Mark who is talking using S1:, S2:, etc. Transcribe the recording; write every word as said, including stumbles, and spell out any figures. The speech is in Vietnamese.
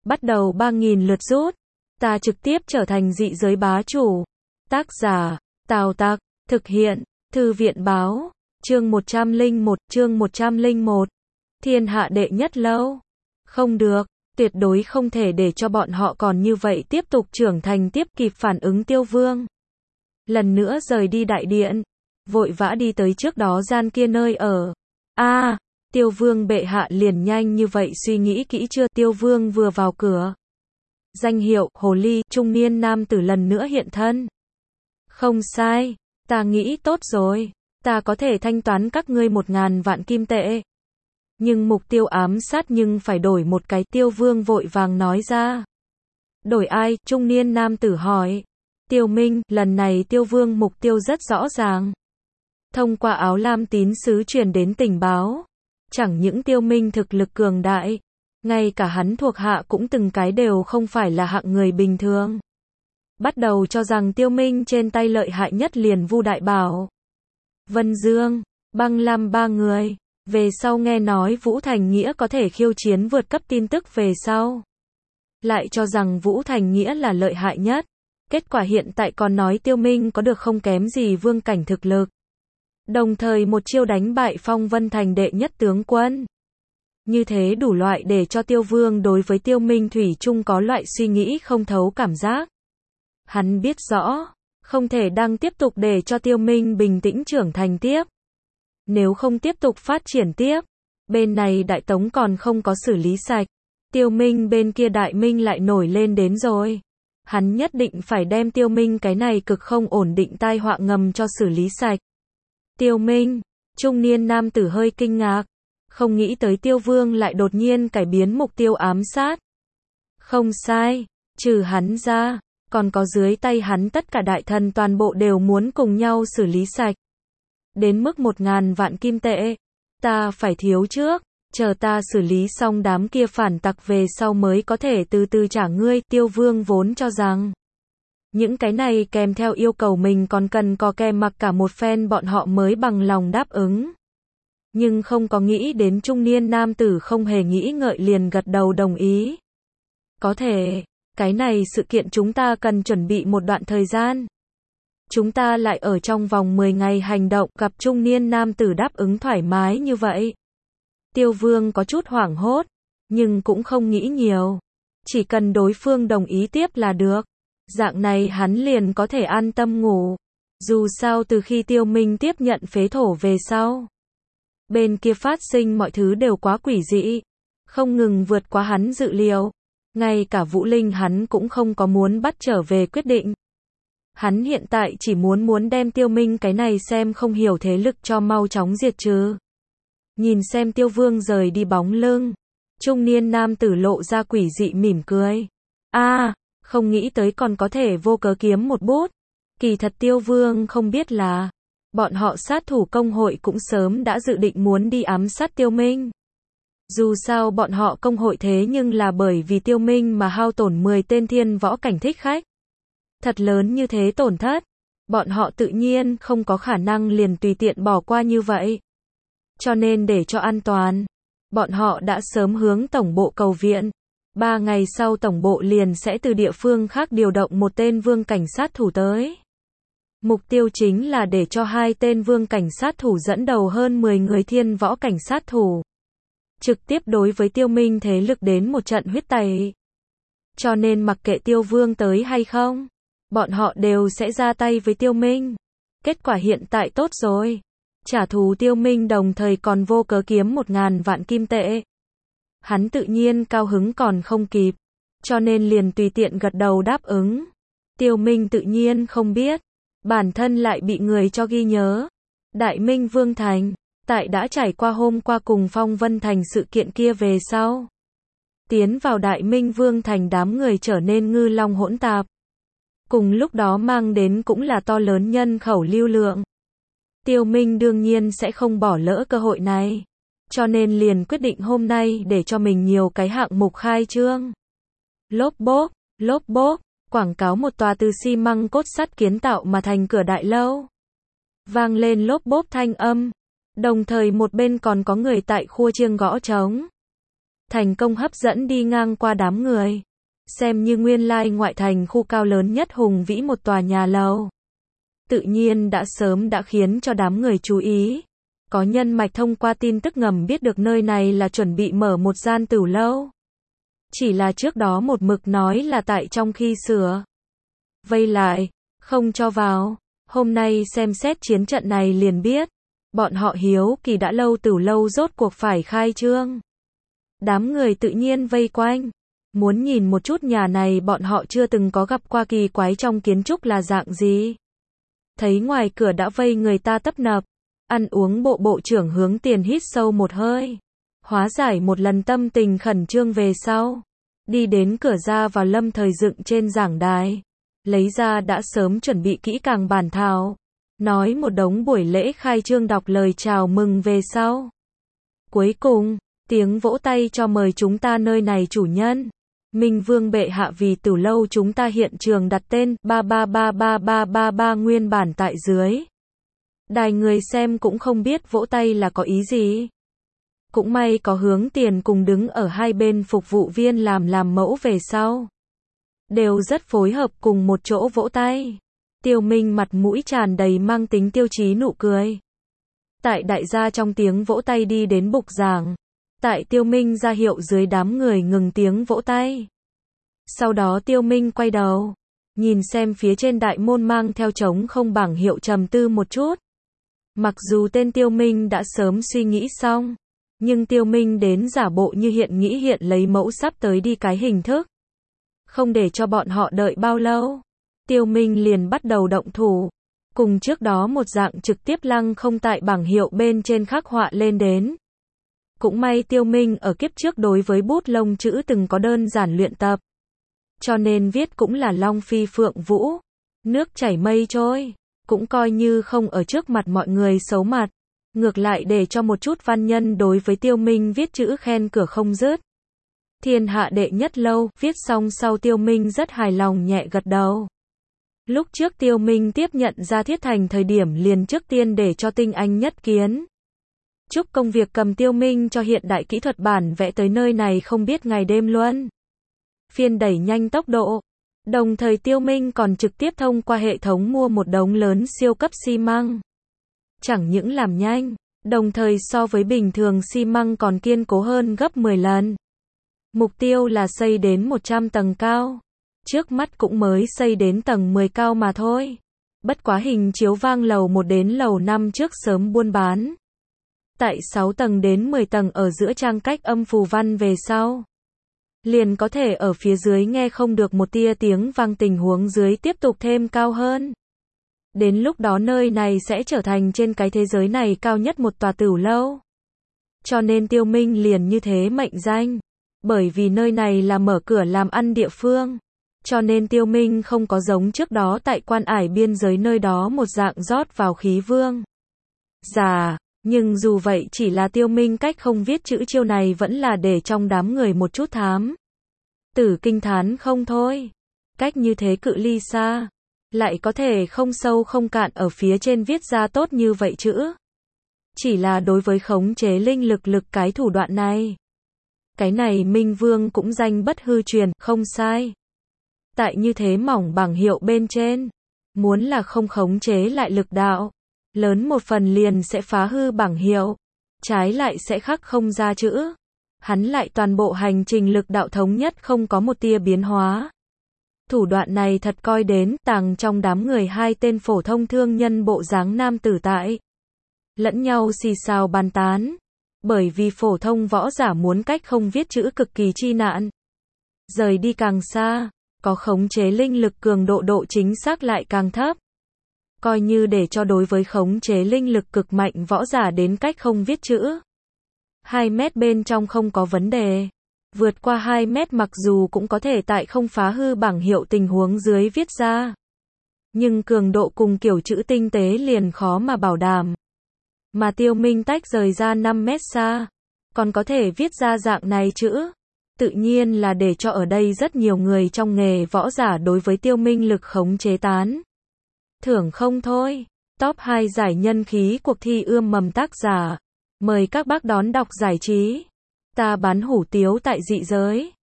S1: bắt đầu ba nghìn lượt rút. Ta trực tiếp trở thành dị giới bá chủ. Tác giả, Tào Tặc, thực hiện, Thư viện báo, chương một trăm lẻ một, chương một trăm lẻ một. Thiên hạ đệ nhất lâu. Không được, tuyệt đối không thể để cho bọn họ còn như vậy tiếp tục trưởng thành tiếp kịp phản ứng Tiêu Vương. Lần nữa rời đi đại điện, vội vã đi tới trước đó gian kia nơi ở. A, à, Tiêu Vương bệ hạ liền nhanh như vậy suy nghĩ kỹ chưa? Tiêu Vương vừa vào cửa, danh hiệu hồ ly trung niên nam tử lần nữa hiện thân. Không sai, ta nghĩ tốt rồi, ta có thể thanh toán các ngươi một ngàn vạn kim tệ. Nhưng mục tiêu ám sát nhưng phải đổi một cái. Tiêu Vương vội vàng nói ra. Đổi ai? Trung niên nam tử hỏi. Tiêu Minh. Lần này Tiêu Vương mục tiêu rất rõ ràng. Thông qua áo lam tín sứ truyền đến tình báo, chẳng những Tiêu Minh thực lực cường đại, ngay cả hắn thuộc hạ cũng từng cái đều không phải là hạng người bình thường. Bắt đầu cho rằng Tiêu Minh trên tay lợi hại nhất liền Vu Đại Bảo, Vân Dương, Băng Lam ba người. Về sau nghe nói Vũ Thành Nghĩa có thể khiêu chiến vượt cấp tin tức về sau, lại cho rằng Vũ Thành Nghĩa là lợi hại nhất. Kết quả hiện tại còn nói Tiêu Minh có được không kém gì vương cảnh thực lực. Đồng thời một chiêu đánh bại Phong Vân Thành đệ nhất tướng quân. Như thế đủ loại để cho Tiêu Vương đối với Tiêu Minh thủy chung có loại suy nghĩ không thấu cảm giác. Hắn biết rõ, không thể đang tiếp tục để cho Tiêu Minh bình tĩnh trưởng thành tiếp. Nếu không tiếp tục phát triển tiếp, bên này Đại Tống còn không có xử lý sạch, Tiêu Minh bên kia Đại Minh lại nổi lên đến rồi. Hắn nhất định phải đem Tiêu Minh cái này cực không ổn định tai họa ngầm cho xử lý sạch. Tiêu Minh, trung niên nam tử hơi kinh ngạc, không nghĩ tới Tiêu Vương lại đột nhiên cải biến mục tiêu ám sát. Không sai, trừ hắn ra, còn có dưới tay hắn tất cả đại thần toàn bộ đều muốn cùng nhau xử lý sạch. Đến mức một ngàn vạn kim tệ, ta phải thiếu trước, chờ ta xử lý xong đám kia phản tặc về sau mới có thể từ từ trả ngươi. Tiêu Vương vốn cho rằng những cái này kèm theo yêu cầu mình còn cần co kè mặc cả một phen bọn họ mới bằng lòng đáp ứng. Nhưng không có nghĩ đến trung niên nam tử không hề nghĩ ngợi liền gật đầu đồng ý. Có thể, cái này sự kiện chúng ta cần chuẩn bị một đoạn thời gian. Chúng ta lại ở trong vòng mười ngày hành động. Gặp trung niên nam tử đáp ứng thoải mái như vậy, Tiêu Vương có chút hoảng hốt, nhưng cũng không nghĩ nhiều. Chỉ cần đối phương đồng ý tiếp là được. Dạng này hắn liền có thể an tâm ngủ. Dù sao từ khi Tiêu Minh tiếp nhận phế thổ về sau, bên kia phát sinh mọi thứ đều quá quỷ dị, không ngừng vượt quá hắn dự liệu. Ngay cả Vũ Linh hắn cũng không có muốn bắt trở về quyết định. Hắn hiện tại chỉ muốn muốn đem Tiêu Minh cái này xem không hiểu thế lực cho mau chóng diệt trừ. Nhìn xem Tiêu Vương rời đi bóng lưng, trung niên nam tử lộ ra quỷ dị mỉm cười. A, à, không nghĩ tới còn có thể vô cớ kiếm một bút. Kỳ thật Tiêu Vương không biết là, bọn họ sát thủ công hội cũng sớm đã dự định muốn đi ám sát Tiêu Minh. Dù sao bọn họ công hội thế nhưng là bởi vì Tiêu Minh mà hao tổn mười tên thiên võ cảnh thích khách. Thật lớn như thế tổn thất, bọn họ tự nhiên không có khả năng liền tùy tiện bỏ qua như vậy. Cho nên để cho an toàn, bọn họ đã sớm hướng tổng bộ cầu viện. Ba ngày sau tổng bộ liền sẽ từ địa phương khác điều động một tên vương cảnh sát thủ tới. Mục tiêu chính là để cho hai tên vương cảnh sát thủ dẫn đầu hơn mười người thiên võ cảnh sát thủ, trực tiếp đối với Tiêu Minh thế lực đến một trận huyết tẩy. Cho nên mặc kệ Tiêu Vương tới hay không, bọn họ đều sẽ ra tay với Tiêu Minh. Kết quả hiện tại tốt rồi, trả thù Tiêu Minh đồng thời còn vô cớ kiếm một ngàn vạn kim tệ. Hắn tự nhiên cao hứng còn không kịp, cho nên liền tùy tiện gật đầu đáp ứng. Tiêu Minh tự nhiên không biết, bản thân lại bị người cho ghi nhớ. Đại Minh Vương Thành, tại đã trải qua hôm qua cùng Phong Vân Thành sự kiện kia về sau, tiến vào Đại Minh Vương Thành đám người trở nên ngư long hỗn tạp. Cùng lúc đó mang đến cũng là to lớn nhân khẩu lưu lượng. Tiêu Minh đương nhiên sẽ không bỏ lỡ cơ hội này, cho nên liền quyết định hôm nay để cho mình nhiều cái hạng mục khai trương. Lốp bốp, lốp bốp, quảng cáo một tòa từ xi măng cốt sắt kiến tạo mà thành cửa đại lâu. Vang lên lốp bốp thanh âm, đồng thời một bên còn có người tại khua chiêng gõ trống. thành công hấp dẫn đi ngang qua đám người. Xem như nguyên lai ngoại thành khu cao lớn nhất hùng vĩ một tòa nhà lầu. Tự nhiên đã sớm đã khiến cho đám người chú ý. Có nhân mạch thông qua tin tức ngầm biết được nơi này là chuẩn bị mở một gian tửu lâu. Chỉ là trước đó một mực nói là tại trong khi sửa vây lại, không cho vào. Hôm nay xem xét chiến trận này liền biết. Bọn họ hiếu kỳ đã lâu tửu lâu rốt cuộc phải khai trương. Đám người tự nhiên vây quanh. Muốn nhìn một chút nhà này bọn họ chưa từng có gặp qua kỳ quái trong kiến trúc là dạng gì. Thấy ngoài cửa đã vây người ta tấp nập. Ăn uống bộ bộ trưởng hướng tiền hít sâu một hơi. Hóa giải một lần tâm tình khẩn trương về sau. Đi đến cửa ra vào lâm thời dựng trên giảng đài. Lấy ra đã sớm chuẩn bị kỹ càng bản thảo. Nói một đống buổi lễ khai trương đọc lời chào mừng về sau. Cuối cùng, tiếng vỗ tay cho mời chúng ta nơi này chủ nhân. Minh Vương bệ hạ vì tửu lâu chúng ta hiện trường đặt tên ba ba ba ba ba ba ba nguyên bản tại dưới. Đài người xem cũng không biết vỗ tay là có ý gì. Cũng may có hướng tiền cùng đứng ở hai bên phục vụ viên làm làm mẫu về sau. Đều rất phối hợp cùng một chỗ vỗ tay. Tiêu Minh mặt mũi tràn đầy mang tính tiêu chí nụ cười. Tại đại gia trong tiếng vỗ tay đi đến bục giảng. Tại Tiêu Minh ra hiệu dưới đám người ngừng tiếng vỗ tay. Sau đó Tiêu Minh quay đầu. Nhìn xem phía trên đại môn mang theo trống không bảng hiệu trầm tư một chút. Mặc dù tên Tiêu Minh đã sớm suy nghĩ xong. Nhưng Tiêu Minh đến giả bộ như hiện nghĩ hiện lấy mẫu sắp tới đi cái hình thức. Không để cho bọn họ đợi bao lâu. Tiêu Minh liền bắt đầu động thủ. Cùng trước đó một dạng trực tiếp lăng không tại bảng hiệu bên trên khắc họa lên đến. Cũng may Tiêu Minh ở kiếp trước đối với bút lông chữ từng có đơn giản luyện tập. Cho nên viết cũng là long phi phượng vũ. Nước chảy mây trôi. Cũng coi như không ở trước mặt mọi người xấu mặt. Ngược lại để cho một chút văn nhân đối với Tiêu Minh viết chữ khen cửa không dứt. Thiên hạ đệ nhất lâu, viết xong sau Tiêu Minh rất hài lòng nhẹ gật đầu. Lúc trước Tiêu Minh tiếp nhận ra Thiết Thành thời điểm liền trước tiên để cho tinh anh nhất kiến. Chúc công việc cầm Tiêu Minh cho hiện đại kỹ thuật bản vẽ tới nơi này không biết ngày đêm luôn. Phiên đẩy nhanh tốc độ. Đồng thời Tiêu Minh còn trực tiếp thông qua hệ thống mua một đống lớn siêu cấp xi măng. Chẳng những làm nhanh, đồng thời so với bình thường xi măng còn kiên cố hơn gấp mười lần. Mục tiêu là xây đến một trăm tầng cao. Trước mắt cũng mới xây đến tầng mười cao mà thôi. Bất quá hình chiếu vang lầu một đến lầu năm trước sớm buôn bán. Tại sáu tầng đến mười tầng ở giữa trang cách âm phù văn về sau. Liền có thể ở phía dưới nghe không được một tia tiếng vang tình huống dưới tiếp tục thêm cao hơn. Đến lúc đó nơi này sẽ trở thành trên cái thế giới này cao nhất một tòa tửu lâu. Cho nên Tiêu Minh liền như thế mệnh danh. Bởi vì nơi này là mở cửa làm ăn địa phương. Cho nên Tiêu Minh không có giống trước đó tại Quan Ải biên giới nơi đó một dạng rót vào khí vương. Dạ, nhưng dù vậy chỉ là Tiêu Minh cách không viết chữ chiêu này vẫn là để trong đám người một chút thám. Tử kinh thán không thôi. Cách như thế cự ly xa. Lại có thể không sâu không cạn ở phía trên viết ra tốt như vậy chữ. Chỉ là đối với khống chế linh lực lực cái thủ đoạn này. Cái này Minh Vương cũng danh bất hư truyền, không sai. Tại như thế mỏng bảng hiệu bên trên. Muốn là không khống chế lại lực đạo. Lớn một phần liền sẽ phá hư bảng hiệu. Trái lại sẽ khắc không ra chữ. Hắn lại toàn bộ hành trình lực đạo thống nhất không có một tia biến hóa. Thủ đoạn này thật coi đến tàng trong đám người hai tên phổ thông thương nhân bộ dáng nam tử tại. Lẫn nhau xì xào bàn tán. Bởi vì phổ thông võ giả muốn cách không viết chữ cực kỳ chi nạn. Rời đi càng xa, có khống chế linh lực cường độ độ chính xác lại càng thấp. Coi như để cho đối với khống chế linh lực cực mạnh võ giả đến cách không viết chữ. hai mét bên trong không có vấn đề. Vượt qua hai mét mặc dù cũng có thể tại không phá hư bảng hiệu tình huống dưới viết ra. Nhưng cường độ cùng kiểu chữ tinh tế liền khó mà bảo đảm. Mà Tiêu Minh tách rời ra năm mét xa. Còn có thể viết ra dạng này chữ. Tự nhiên là để cho ở đây rất nhiều người trong nghề võ giả đối với Tiêu Minh lực khống chế tán. Thưởng không thôi. Top hai giải nhân khí cuộc thi ươm mầm tác giả. Mời các bác đón đọc giải trí. Ta bán hủ tiếu tại dị giới.